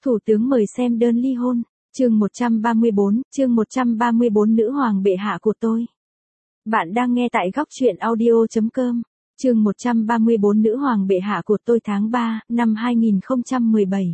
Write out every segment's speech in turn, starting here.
Thủ tướng mời xem đơn ly hôn, chương 134, nữ hoàng bệ hạ của tôi. Bạn đang nghe tại góc truyện audio.com, chương 134 nữ hoàng bệ hạ của tôi tháng 3, năm 2017.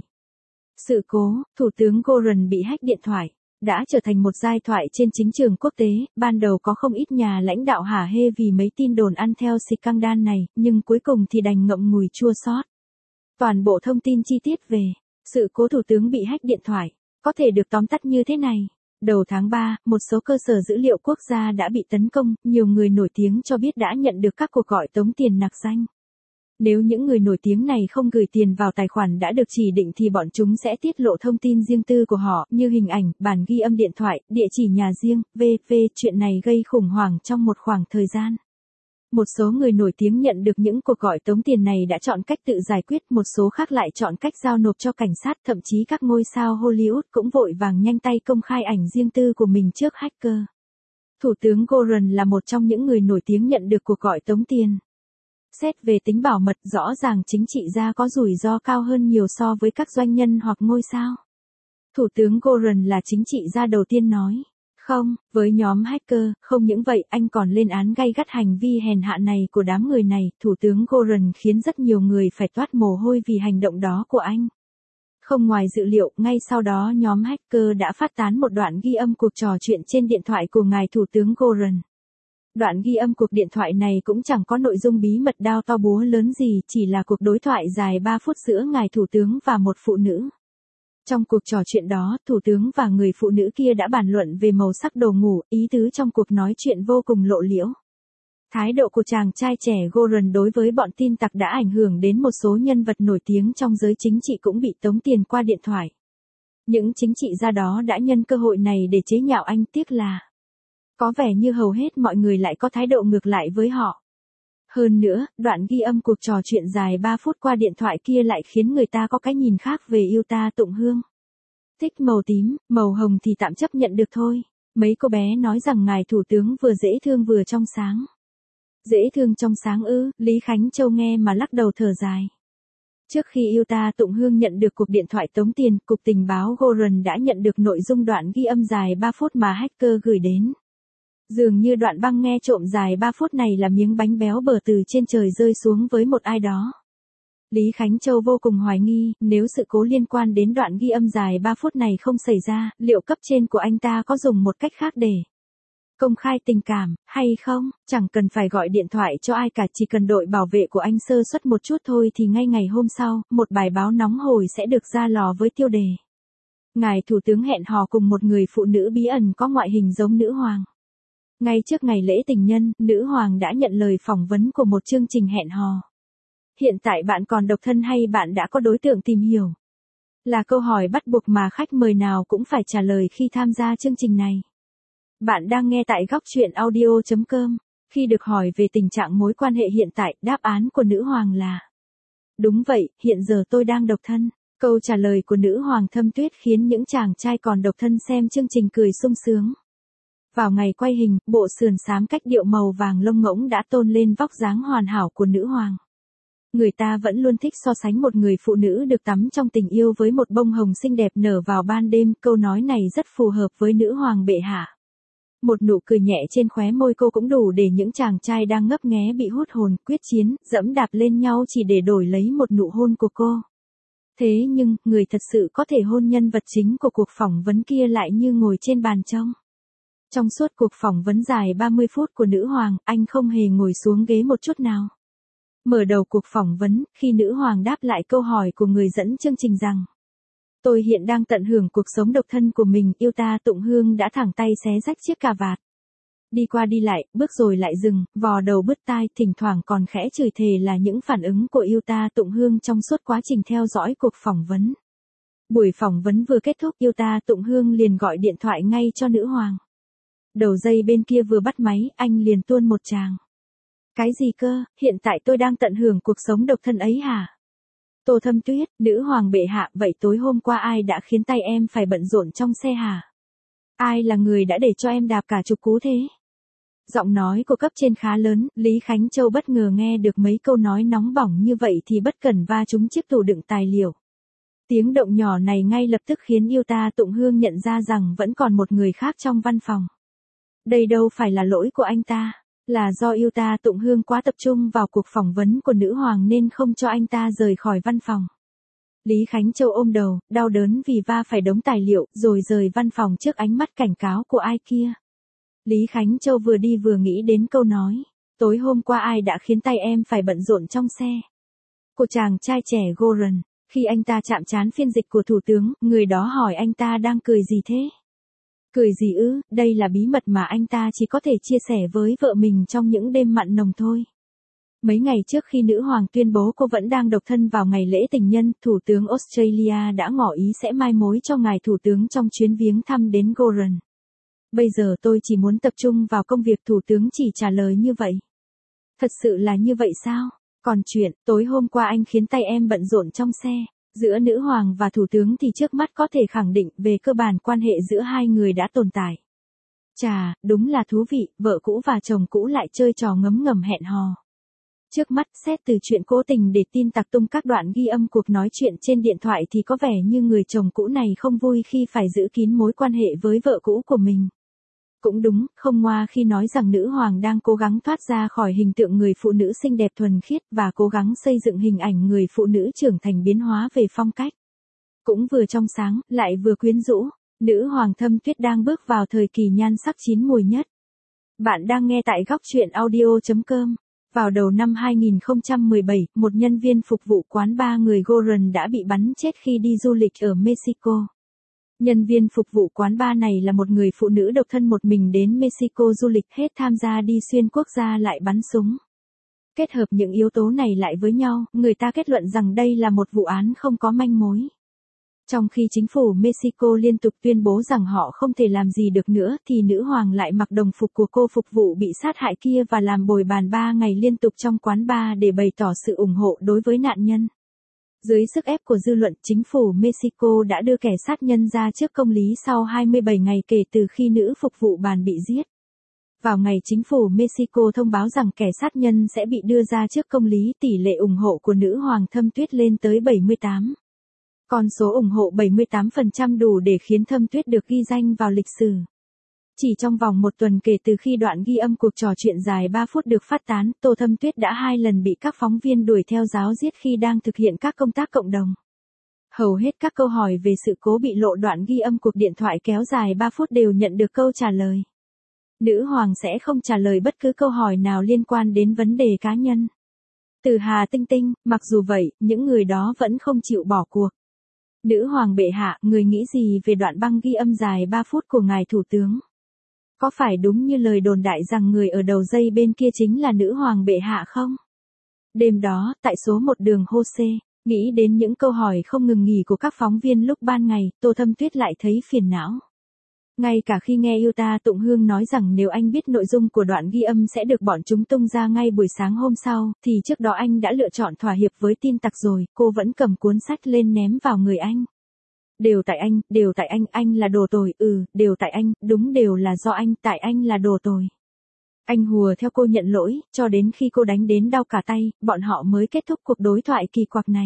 Sự cố, Thủ tướng Gordon bị hack điện thoại, đã trở thành một giai thoại trên chính trường quốc tế. Ban đầu có không ít nhà lãnh đạo hả hê vì mấy tin đồn ăn theo scandal này, nhưng cuối cùng thì đành ngậm ngùi chua xót. Toàn bộ thông tin chi tiết về sự cố Thủ tướng bị hack điện thoại có thể được tóm tắt như thế này. Đầu tháng 3, một số cơ sở dữ liệu quốc gia đã bị tấn công, nhiều người nổi tiếng cho biết đã nhận được các cuộc gọi tống tiền nặc danh. Nếu những người nổi tiếng này không gửi tiền vào tài khoản đã được chỉ định thì bọn chúng sẽ tiết lộ thông tin riêng tư của họ như hình ảnh, bản ghi âm điện thoại, địa chỉ nhà riêng, v.v. Chuyện này gây khủng hoảng trong một khoảng thời gian. Một số người nổi tiếng nhận được những cuộc gọi tống tiền này đã chọn cách tự giải quyết, một số khác lại chọn cách giao nộp cho cảnh sát, thậm chí các ngôi sao Hollywood cũng vội vàng nhanh tay công khai ảnh riêng tư của mình trước hacker. Thủ tướng Gordon là một trong những người nổi tiếng nhận được cuộc gọi tống tiền. Xét về tính bảo mật, rõ ràng chính trị gia có rủi ro cao hơn nhiều so với các doanh nhân hoặc ngôi sao. Thủ tướng Gordon là chính trị gia đầu tiên nói không với nhóm hacker. Không những vậy, anh còn lên án gay gắt hành vi hèn hạ này của đám người này. Thủ tướng Gordon khiến rất nhiều người phải toát mồ hôi vì hành động đó của anh. Không ngoài dự liệu, ngay sau đó nhóm hacker đã phát tán một đoạn ghi âm cuộc trò chuyện trên điện thoại của ngài Thủ tướng Gordon. Đoạn ghi âm cuộc điện thoại này cũng chẳng có nội dung bí mật đao to búa lớn gì, chỉ là cuộc đối thoại dài 3 phút giữa ngài Thủ tướng và một phụ nữ. Trong cuộc trò chuyện đó, Thủ tướng và người phụ nữ kia đã bàn luận về màu sắc đồ ngủ, ý tứ trong cuộc nói chuyện vô cùng lộ liễu. Thái độ của chàng trai trẻ Gordon đối với bọn tin tặc đã ảnh hưởng đến một số nhân vật nổi tiếng trong giới chính trị cũng bị tống tiền qua điện thoại. Những chính trị gia đó đã nhân cơ hội này để chế nhạo anh, tiếc là có vẻ như hầu hết mọi người lại có thái độ ngược lại với họ. Hơn nữa, đoạn ghi âm cuộc trò chuyện dài 3 phút qua điện thoại kia lại khiến người ta có cái nhìn khác về yêu ta Tụng Hương. Thích màu tím, màu hồng thì tạm chấp nhận được thôi. Mấy cô bé nói rằng ngài Thủ tướng vừa dễ thương vừa trong sáng. Dễ thương trong sáng ư? Lý Khánh Châu nghe mà lắc đầu thở dài. Trước khi yêu ta Tụng Hương nhận được cuộc điện thoại tống tiền, Cục Tình báo Gordon đã nhận được nội dung đoạn ghi âm dài 3 phút mà hacker gửi đến. Dường như đoạn băng nghe trộm dài 3 phút này là miếng bánh béo bở từ trên trời rơi xuống với một ai đó. Lý Khánh Châu vô cùng hoài nghi, nếu sự cố liên quan đến đoạn ghi âm dài 3 phút này không xảy ra, liệu cấp trên của anh ta có dùng một cách khác để công khai tình cảm, hay không? Chẳng cần phải gọi điện thoại cho ai cả, chỉ cần đội bảo vệ của anh sơ suất một chút thôi thì ngay ngày hôm sau, một bài báo nóng hổi sẽ được ra lò với tiêu đề: ngài Thủ tướng hẹn hò cùng một người phụ nữ bí ẩn có ngoại hình giống nữ hoàng. Ngay trước ngày lễ tình nhân, nữ hoàng đã nhận lời phỏng vấn của một chương trình hẹn hò. Hiện tại bạn còn độc thân hay bạn đã có đối tượng tìm hiểu? Là câu hỏi bắt buộc mà khách mời nào cũng phải trả lời khi tham gia chương trình này. Bạn đang nghe tại góc truyện audio.com. Khi được hỏi về tình trạng mối quan hệ hiện tại, đáp án của nữ hoàng là: đúng vậy, hiện giờ tôi đang độc thân. Câu trả lời của nữ hoàng thâm tuyết khiến những chàng trai còn độc thân xem chương trình cười sung sướng. Vào ngày quay hình, bộ sườn xám cách điệu màu vàng lông ngỗng đã tôn lên vóc dáng hoàn hảo của nữ hoàng. Người ta vẫn luôn thích so sánh một người phụ nữ được tắm trong tình yêu với một bông hồng xinh đẹp nở vào ban đêm, câu nói này rất phù hợp với nữ hoàng bệ hạ. Một nụ cười nhẹ trên khóe môi cô cũng đủ để những chàng trai đang ngấp nghé bị hút hồn, quyết chiến, dẫm đạp lên nhau chỉ để đổi lấy một nụ hôn của cô. Thế nhưng, người thật sự có thể hôn nhân vật chính của cuộc phỏng vấn kia lại như ngồi trên bàn trông. Trong suốt cuộc phỏng vấn dài 30 phút của nữ hoàng, anh không hề ngồi xuống ghế một chút nào. Mở đầu cuộc phỏng vấn, khi nữ hoàng đáp lại câu hỏi của người dẫn chương trình rằng: tôi hiện đang tận hưởng cuộc sống độc thân của mình, yêu ta Tụng Hương đã thẳng tay xé rách chiếc cà vạt. Đi qua đi lại, bước rồi lại dừng, vò đầu bứt tai, thỉnh thoảng còn khẽ chửi thề là những phản ứng của yêu ta Tụng Hương trong suốt quá trình theo dõi cuộc phỏng vấn. Buổi phỏng vấn vừa kết thúc, yêu ta Tụng Hương liền gọi điện thoại ngay cho nữ hoàng. Đầu dây bên kia vừa bắt máy, anh liền tuôn một tràng: cái gì cơ, hiện tại tôi đang tận hưởng cuộc sống độc thân ấy hả? Tô Thâm Tuyết, nữ hoàng bệ hạ, vậy tối hôm qua ai đã khiến tay em phải bận rộn trong xe hả? Ai là người đã để cho em đạp cả chục cú thế? Giọng nói của cấp trên khá lớn, Lý Khánh Châu bất ngờ nghe được mấy câu nói nóng bỏng như vậy thì bất cẩn va trúng chiếc tủ đựng tài liệu. Tiếng động nhỏ này ngay lập tức khiến Yuta Tụng Hương nhận ra rằng vẫn còn một người khác trong văn phòng. Đây đâu phải là lỗi của anh ta, là do Yuta Tụng Hương quá tập trung vào cuộc phỏng vấn của nữ hoàng nên không cho anh ta rời khỏi văn phòng. Lý Khánh Châu ôm đầu, đau đớn vì va phải đống tài liệu, rồi rời văn phòng trước ánh mắt cảnh cáo của ai kia. Lý Khánh Châu vừa đi vừa nghĩ đến câu nói, tối hôm qua ai đã khiến tay em phải bận rộn trong xe. Của chàng trai trẻ Goran, khi anh ta chạm trán phiên dịch của thủ tướng, người đó hỏi anh ta đang cười gì thế? Cười gì ư, đây là bí mật mà anh ta chỉ có thể chia sẻ với vợ mình trong những đêm mặn nồng thôi. Mấy ngày trước khi nữ hoàng tuyên bố cô vẫn đang độc thân vào ngày lễ tình nhân, Thủ tướng Australia đã ngỏ ý sẽ mai mối cho ngài thủ tướng trong chuyến viếng thăm đến Goran. Bây giờ tôi chỉ muốn tập trung vào công việc, thủ tướng chỉ trả lời như vậy. Thật sự là như vậy sao? Còn chuyện, tối hôm qua anh khiến tay em bận rộn trong xe, giữa nữ hoàng và thủ tướng thì trước mắt có thể khẳng định về cơ bản quan hệ giữa hai người đã tồn tại. Chà, đúng là thú vị, vợ cũ và chồng cũ lại chơi trò ngấm ngầm hẹn hò. Trước mắt, xét từ chuyện cố tình để tin tặc tung các đoạn ghi âm cuộc nói chuyện trên điện thoại thì có vẻ như người chồng cũ này không vui khi phải giữ kín mối quan hệ với vợ cũ của mình. Cũng đúng, không ngoa khi nói rằng nữ hoàng đang cố gắng thoát ra khỏi hình tượng người phụ nữ xinh đẹp thuần khiết và cố gắng xây dựng hình ảnh người phụ nữ trưởng thành biến hóa về phong cách. Cũng vừa trong sáng, lại vừa quyến rũ, nữ hoàng Thâm Tuyết đang bước vào thời kỳ nhan sắc chín mùi nhất. Bạn đang nghe tại góc truyện audio.com. Vào đầu năm 2017, một nhân viên phục vụ quán bar người Goran đã bị bắn chết khi đi du lịch ở Mexico. Nhân viên phục vụ quán bar này là một người phụ nữ độc thân một mình đến Mexico du lịch, hết tham gia đi xuyên quốc gia lại bắn súng. Kết hợp những yếu tố này lại với nhau, người ta kết luận rằng đây là một vụ án không có manh mối. Trong khi chính phủ Mexico liên tục tuyên bố rằng họ không thể làm gì được nữa, thì nữ hoàng lại mặc đồng phục của cô phục vụ bị sát hại kia và làm bồi bàn 3 ngày liên tục trong quán bar để bày tỏ sự ủng hộ đối với nạn nhân. Dưới sức ép của dư luận, chính phủ Mexico đã đưa kẻ sát nhân ra trước công lý sau 27 ngày kể từ khi nữ phục vụ bàn bị giết. Vào ngày chính phủ Mexico thông báo rằng kẻ sát nhân sẽ bị đưa ra trước công lý, tỷ lệ ủng hộ của nữ hoàng Thâm Tuyết lên tới 78. Con số ủng hộ 78% đủ để khiến Thâm Tuyết được ghi danh vào lịch sử. Chỉ trong vòng một tuần kể từ khi đoạn ghi âm cuộc trò chuyện dài 3 phút được phát tán, Tô Thâm Tuyết đã 2 lần bị các phóng viên đuổi theo ráo riết khi đang thực hiện các công tác cộng đồng. Hầu hết các câu hỏi về sự cố bị lộ đoạn ghi âm cuộc điện thoại kéo dài 3 phút đều nhận được câu trả lời. Nữ hoàng sẽ không trả lời bất cứ câu hỏi nào liên quan đến vấn đề cá nhân. Từ Hà Tinh Tinh, mặc dù vậy, những người đó vẫn không chịu bỏ cuộc. Nữ hoàng bệ hạ, người nghĩ gì về đoạn băng ghi âm dài 3 phút của ngài thủ tướng? Có phải đúng như lời đồn đại rằng người ở đầu dây bên kia chính là nữ hoàng bệ hạ không? Đêm đó, tại số 1 đường Jose, nghĩ đến những câu hỏi không ngừng nghỉ của các phóng viên lúc ban ngày, Tô Thâm Tuyết lại thấy phiền não. Ngay cả khi nghe Yuta Tụng Hương nói rằng nếu anh biết nội dung của đoạn ghi âm sẽ được bọn chúng tung ra ngay buổi sáng hôm sau, thì trước đó anh đã lựa chọn thỏa hiệp với tin tặc rồi, cô vẫn cầm cuốn sách lên ném vào người anh. Đều tại anh là đồ tồi, đều tại anh, đúng đều là do anh, tại anh là đồ tồi. Anh hùa theo cô nhận lỗi, cho đến khi cô đánh đến đau cả tay, bọn họ mới kết thúc cuộc đối thoại kỳ quặc này.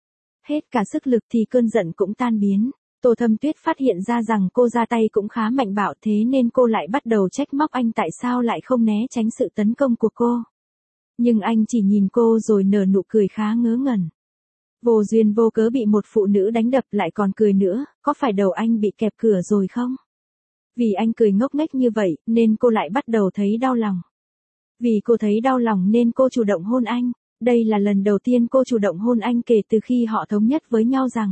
Hết cả sức lực thì cơn giận cũng tan biến. Tô Thâm Tuyết phát hiện ra rằng cô ra tay cũng khá mạnh bạo, thế nên cô lại bắt đầu trách móc anh tại sao lại không né tránh sự tấn công của cô. Nhưng anh chỉ nhìn cô rồi nở nụ cười khá ngớ ngẩn. Vô duyên vô cớ bị một phụ nữ đánh đập lại còn cười nữa, có phải đầu anh bị kẹp cửa rồi không? Vì anh cười ngốc nghếch như vậy, nên cô lại bắt đầu thấy đau lòng. Vì cô thấy đau lòng nên cô chủ động hôn anh. Đây là lần đầu tiên cô chủ động hôn anh kể từ khi họ thống nhất với nhau rằng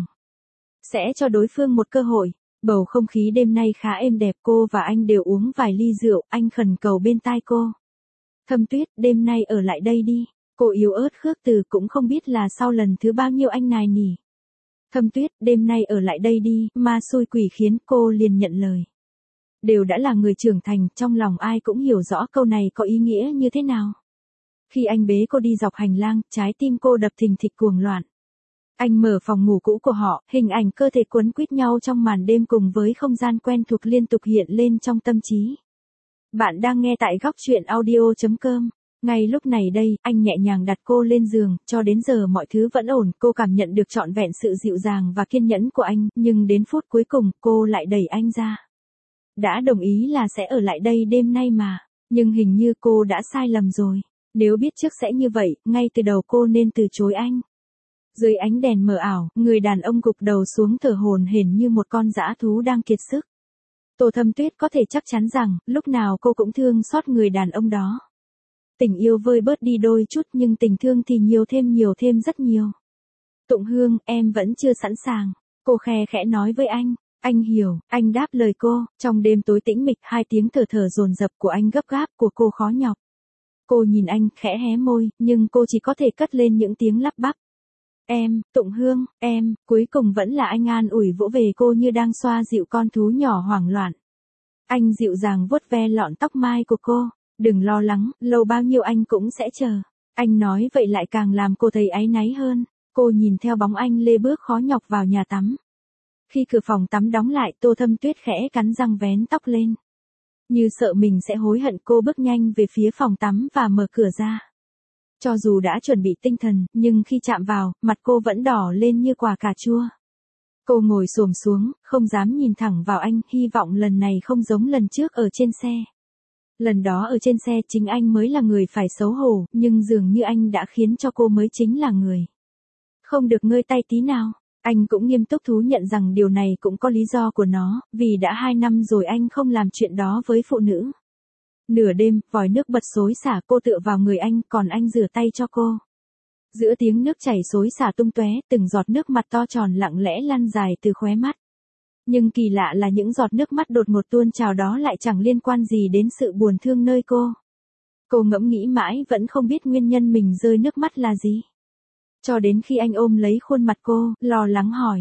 sẽ cho đối phương một cơ hội. Bầu không khí đêm nay khá êm đẹp, cô và anh đều uống vài ly rượu, anh khẩn cầu bên tai cô. Thâm Tuyết, đêm nay ở lại đây đi. Cô yếu ớt khước từ, cũng không biết là sau lần thứ bao nhiêu anh nài nỉ. Thâm Tuyết, đêm nay ở lại đây đi, ma xui quỷ khiến, cô liền nhận lời. Đều đã là người trưởng thành, trong lòng ai cũng hiểu rõ câu này có ý nghĩa như thế nào. Khi anh bế cô đi dọc hành lang, trái tim cô đập thình thịch cuồng loạn. Anh mở phòng ngủ cũ của họ, hình ảnh cơ thể quấn quýt nhau trong màn đêm cùng với không gian quen thuộc liên tục hiện lên trong tâm trí. Bạn đang nghe tại góc truyện audio.com. Ngay lúc này đây, anh nhẹ nhàng đặt cô lên giường, cho đến giờ mọi thứ vẫn ổn, cô cảm nhận được trọn vẹn sự dịu dàng và kiên nhẫn của anh, nhưng đến phút cuối cùng, cô lại đẩy anh ra. Đã đồng ý là sẽ ở lại đây đêm nay mà, nhưng hình như cô đã sai lầm rồi. Nếu biết trước sẽ như vậy, ngay từ đầu cô nên từ chối anh. Dưới ánh đèn mờ ảo, người đàn ông gục đầu xuống thở hổn hển như một con dã thú đang kiệt sức. Tô Thâm Tuyết có thể chắc chắn rằng, lúc nào cô cũng thương xót người đàn ông đó. Tình yêu vơi bớt đi đôi chút nhưng tình thương thì nhiều thêm rất nhiều. Tụng Hương, em vẫn chưa sẵn sàng. Cô khe khẽ nói với anh. Anh hiểu, anh đáp lời cô. Trong đêm tối tĩnh mịch, hai tiếng thở thở dồn dập của anh gấp gáp, của cô khó nhọc. Cô nhìn anh, khẽ hé môi, nhưng cô chỉ có thể cất lên những tiếng lắp bắp. Em, Tụng Hương, em, cuối cùng vẫn là anh an ủi vỗ về cô như đang xoa dịu con thú nhỏ hoảng loạn. Anh dịu dàng vuốt ve lọn tóc mai của cô. Đừng lo lắng, lâu bao nhiêu anh cũng sẽ chờ. Anh nói vậy lại càng làm cô thấy áy náy hơn. Cô nhìn theo bóng anh lê bước khó nhọc vào nhà tắm. Khi cửa phòng tắm đóng lại, Tô Thâm Tuyết khẽ cắn răng vén tóc lên. Như sợ mình sẽ hối hận, cô bước nhanh về phía phòng tắm và mở cửa ra. Cho dù đã chuẩn bị tinh thần, nhưng khi chạm vào, mặt cô vẫn đỏ lên như quả cà chua. Cô ngồi xổm xuống, không dám nhìn thẳng vào anh, hy vọng lần này không giống lần trước ở trên xe. Lần đó ở trên xe chính anh mới là người phải xấu hổ, nhưng dường như anh đã khiến cho cô mới chính là người không được ngơi tay tí nào. Anh cũng nghiêm túc thú nhận rằng điều này cũng có lý do của nó, vì đã 2 năm rồi anh không làm chuyện đó với phụ nữ. Nửa đêm, vòi nước bật xối xả, cô tựa vào người anh, còn anh rửa tay cho cô. Giữa tiếng nước chảy xối xả tung tóe, từng giọt nước mặt to tròn lặng lẽ lăn dài từ khóe mắt. Nhưng kỳ lạ là những giọt nước mắt đột ngột tuôn trào đó lại chẳng liên quan gì đến sự buồn thương nơi cô. Cô ngẫm nghĩ mãi vẫn không biết nguyên nhân mình rơi nước mắt là gì. Cho đến khi anh ôm lấy khuôn mặt cô, lo lắng hỏi.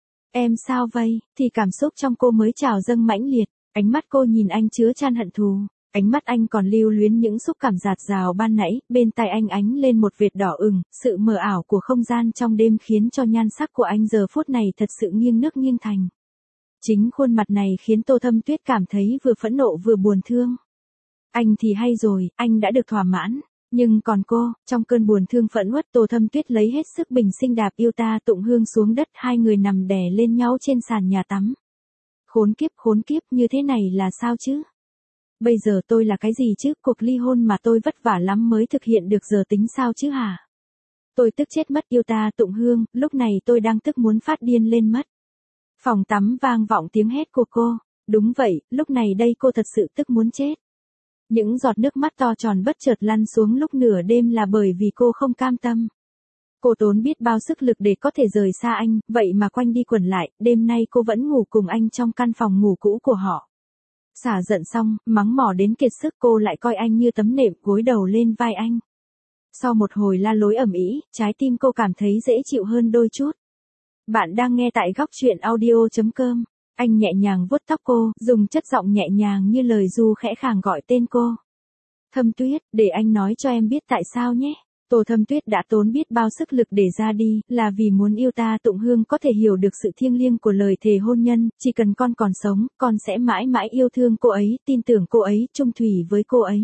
Em sao vậy? Thì cảm xúc trong cô mới trào dâng mãnh liệt. Ánh mắt cô nhìn anh chứa chan hận thù. Ánh mắt anh còn lưu luyến những xúc cảm dạt dào ban nãy, bên tai anh ánh lên một vệt đỏ ửng, sự mờ ảo của không gian trong đêm khiến cho nhan sắc của anh giờ phút này thật sự nghiêng nước nghiêng thành. Chính khuôn mặt này khiến Tô Thâm Tuyết cảm thấy vừa phẫn nộ vừa buồn thương. Anh thì hay rồi, anh đã được thỏa mãn. Nhưng còn cô, trong cơn buồn thương phẫn uất, Tô Thâm Tuyết lấy hết sức bình sinh đạp yêu ta Tụng Hương xuống đất, hai người nằm đè lên nhau trên sàn nhà tắm. Khốn kiếp, như thế này là sao chứ? Bây giờ tôi là cái gì chứ? Cuộc ly hôn mà tôi vất vả lắm mới thực hiện được giờ tính sao chứ hả? Tôi tức chết mất, yêu ta Tụng Hương, lúc này tôi đang tức muốn phát điên lên mất. Phòng tắm vang vọng tiếng hét của cô. Đúng vậy, lúc này đây cô thật sự tức muốn chết. Những giọt nước mắt to tròn bất chợt lăn xuống lúc nửa đêm là bởi vì cô không cam tâm. Cô tốn biết bao sức lực để có thể rời xa anh, vậy mà quanh đi quẩn lại, đêm nay cô vẫn ngủ cùng anh trong căn phòng ngủ cũ của họ. Xả giận xong, mắng mỏ đến kiệt sức, cô lại coi anh như tấm nệm, gối đầu lên vai anh. Sau một hồi la lối ầm ĩ, trái tim cô cảm thấy dễ chịu hơn đôi chút. Bạn đang nghe tại góc truyện audio.com. Anh nhẹ nhàng vuốt tóc cô, dùng chất giọng nhẹ nhàng như lời ru khẽ khàng gọi tên cô. Thâm Tuyết, để anh nói cho em biết tại sao nhé. Tô Thâm Tuyết đã tốn biết bao sức lực để ra đi, là vì muốn yêu ta Tụng Hương có thể hiểu được sự thiêng liêng của lời thề hôn nhân, chỉ cần con còn sống, con sẽ mãi mãi yêu thương cô ấy, tin tưởng cô ấy, chung thủy với cô ấy.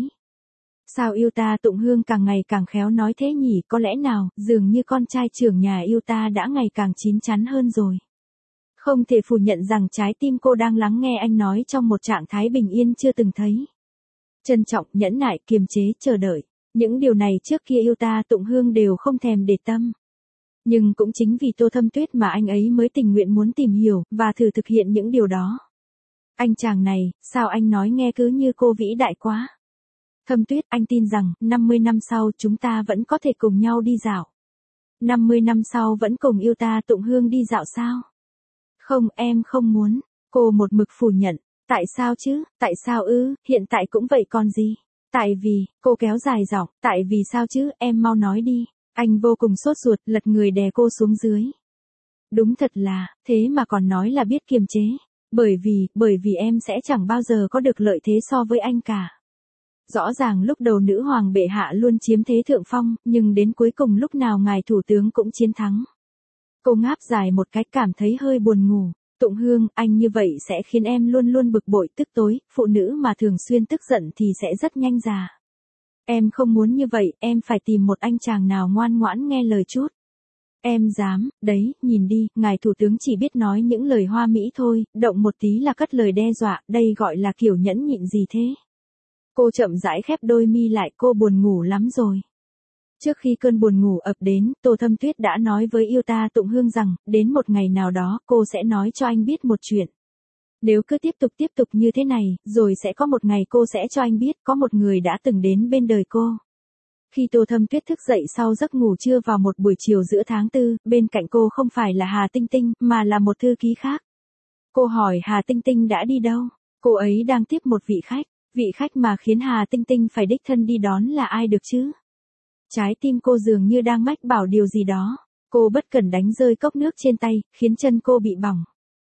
Sao yêu ta Tụng Hương càng ngày càng khéo nói thế nhỉ, có lẽ nào, dường như con trai trưởng nhà yêu ta đã ngày càng chín chắn hơn rồi. Không thể phủ nhận rằng trái tim cô đang lắng nghe anh nói trong một trạng thái bình yên chưa từng thấy. Trân trọng, nhẫn nại, kiềm chế, chờ đợi. Những điều này trước kia yêu ta Tụng Hương đều không thèm để tâm. Nhưng cũng chính vì Tô Thâm Tuyết mà anh ấy mới tình nguyện muốn tìm hiểu, và thử thực hiện những điều đó. Anh chàng này, sao anh nói nghe cứ như cô vĩ đại quá. Thâm Tuyết, anh tin rằng, 50 năm sau chúng ta vẫn có thể cùng nhau đi dạo. 50 năm sau vẫn cùng yêu ta Tụng Hương đi dạo sao? Không, em không muốn. Cô một mực phủ nhận. Tại sao chứ, tại sao ư, hiện tại cũng vậy còn gì. Tại vì, cô kéo dài giọng, tại vì sao chứ, em mau nói đi. Anh vô cùng sốt ruột, lật người đè cô xuống dưới. Đúng thật là, thế mà còn nói là biết kiềm chế. Bởi vì em sẽ chẳng bao giờ có được lợi thế so với anh cả. Rõ ràng lúc đầu nữ hoàng bệ hạ luôn chiếm thế thượng phong, nhưng đến cuối cùng lúc nào ngài thủ tướng cũng chiến thắng. Cô ngáp dài một cái, cảm thấy hơi buồn ngủ. Tụng Hương, anh như vậy sẽ khiến em luôn luôn bực bội tức tối, phụ nữ mà thường xuyên tức giận thì sẽ rất nhanh già. Em không muốn như vậy, em phải tìm một anh chàng nào ngoan ngoãn nghe lời chút. Em dám, đấy, nhìn đi, ngài thủ tướng chỉ biết nói những lời hoa mỹ thôi, động một tí là cất lời đe dọa, đây gọi là kiểu nhẫn nhịn gì thế? Cô chậm rãi khép đôi mi lại, cô buồn ngủ lắm rồi. Trước khi cơn buồn ngủ ập đến, Tô Thâm Tuyết đã nói với yêu ta Tụng Hương rằng, đến một ngày nào đó, cô sẽ nói cho anh biết một chuyện. Nếu cứ tiếp tục như thế này, rồi sẽ có một ngày cô sẽ cho anh biết, có một người đã từng đến bên đời cô. Khi Tô Thâm Tuyết thức dậy sau giấc ngủ trưa vào một buổi chiều giữa tháng 4, bên cạnh cô không phải là Hà Tinh Tinh, mà là một thư ký khác. Cô hỏi Hà Tinh Tinh đã đi đâu? Cô ấy đang tiếp một vị khách mà khiến Hà Tinh Tinh phải đích thân đi đón là ai được chứ? Trái tim cô dường như đang mách bảo điều gì đó. Cô bất cẩn đánh rơi cốc nước trên tay, khiến chân cô bị bỏng.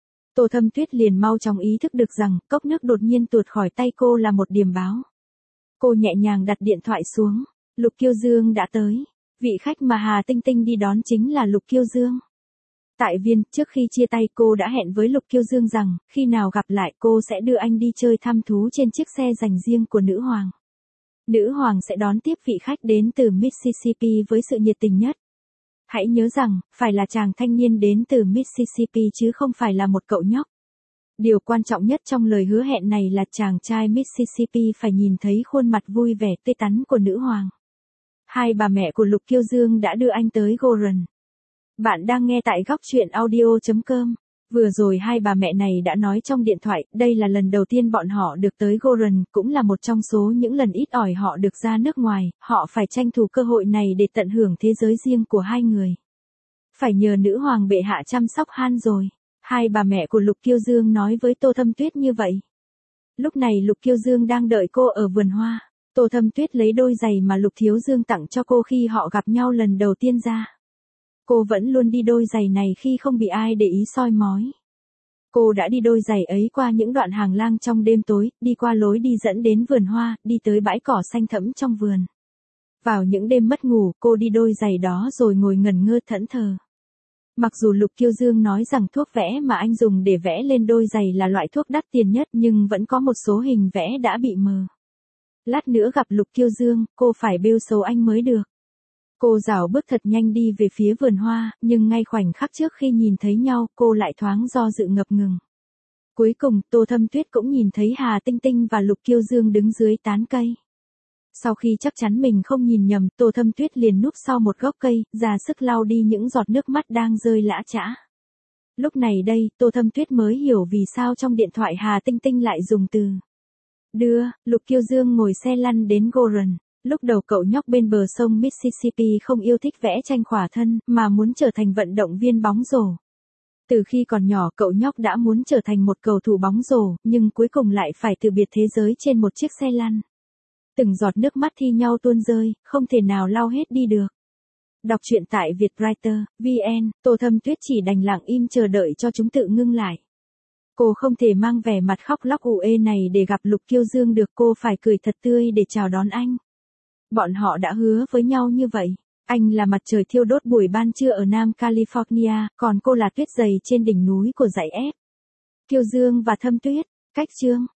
Tô Thâm Tuyết liền mau chóng ý thức được rằng, cốc nước đột nhiên tuột khỏi tay cô là một điềm báo. Cô nhẹ nhàng đặt điện thoại xuống. Lục Kiêu Dương đã tới. Vị khách mà Hà Tinh Tinh đi đón chính là Lục Kiêu Dương. Tại Viên, trước khi chia tay cô đã hẹn với Lục Kiêu Dương rằng, khi nào gặp lại cô sẽ đưa anh đi chơi thăm thú trên chiếc xe dành riêng của nữ hoàng. Nữ hoàng sẽ đón tiếp vị khách đến từ Mississippi với sự nhiệt tình nhất. Hãy nhớ rằng, phải là chàng thanh niên đến từ Mississippi chứ không phải là một cậu nhóc. Điều quan trọng nhất trong lời hứa hẹn này là chàng trai Mississippi phải nhìn thấy khuôn mặt vui vẻ tươi tắn của nữ hoàng. Hai bà mẹ của Lục Kiêu Dương đã đưa anh tới Goran. Bạn đang nghe tại góc truyện audio.com. Vừa rồi hai bà mẹ này đã nói trong điện thoại, đây là lần đầu tiên bọn họ được tới Goran, cũng là một trong số những lần ít ỏi họ được ra nước ngoài, họ phải tranh thủ cơ hội này để tận hưởng thế giới riêng của hai người. Phải nhờ nữ hoàng bệ hạ chăm sóc Han rồi. Hai bà mẹ của Lục Kiêu Dương nói với Tô Thâm Tuyết như vậy. Lúc này Lục Kiêu Dương đang đợi cô ở vườn hoa. Tô Thâm Tuyết lấy đôi giày mà Lục Thiếu Dương tặng cho cô khi họ gặp nhau lần đầu tiên ra. Cô vẫn luôn đi đôi giày này khi không bị ai để ý soi mói. Cô đã đi đôi giày ấy qua những đoạn hàng lang trong đêm tối, đi qua lối đi dẫn đến vườn hoa, đi tới bãi cỏ xanh thẫm trong vườn. Vào những đêm mất ngủ, cô đi đôi giày đó rồi ngồi ngẩn ngơ thẫn thờ. Mặc dù Lục Kiêu Dương nói rằng thuốc vẽ mà anh dùng để vẽ lên đôi giày là loại thuốc đắt tiền nhất nhưng vẫn có một số hình vẽ đã bị mờ. Lát nữa gặp Lục Kiêu Dương, cô phải bêu xấu anh mới được. Cô rảo bước thật nhanh đi về phía vườn hoa, nhưng ngay khoảnh khắc trước khi nhìn thấy nhau, cô lại thoáng do dự ngập ngừng. Cuối cùng, Tô Thâm Tuyết cũng nhìn thấy Hà Tinh Tinh và Lục Kiêu Dương đứng dưới tán cây. Sau khi chắc chắn mình không nhìn nhầm, Tô Thâm Tuyết liền núp sau một gốc cây, ra sức lau đi những giọt nước mắt đang rơi lã chã. Lúc này đây, Tô Thâm Tuyết mới hiểu vì sao trong điện thoại Hà Tinh Tinh lại dùng từ đưa. Lục Kiêu Dương ngồi xe lăn đến Goran. Lúc đầu cậu nhóc bên bờ sông Mississippi không yêu thích vẽ tranh khỏa thân, mà muốn trở thành vận động viên bóng rổ. Từ khi còn nhỏ cậu nhóc đã muốn trở thành một cầu thủ bóng rổ, nhưng cuối cùng lại phải từ biệt thế giới trên một chiếc xe lăn. Từng giọt nước mắt thi nhau tuôn rơi, không thể nào lau hết đi được. Đọc truyện tại Vietwriter, VN, Tô Thâm Tuyết chỉ đành lặng im chờ đợi cho chúng tự ngưng lại. Cô không thể mang vẻ mặt khóc lóc ủ ê này để gặp Lục Kiêu Dương được, cô phải cười thật tươi để chào đón anh. Bọn họ đã hứa với nhau như vậy. Anh là mặt trời thiêu đốt buổi ban trưa ở Nam California, còn cô là tuyết dày trên đỉnh núi của dãy F. Kiêu Dương và Thâm Tuyết, cách chương.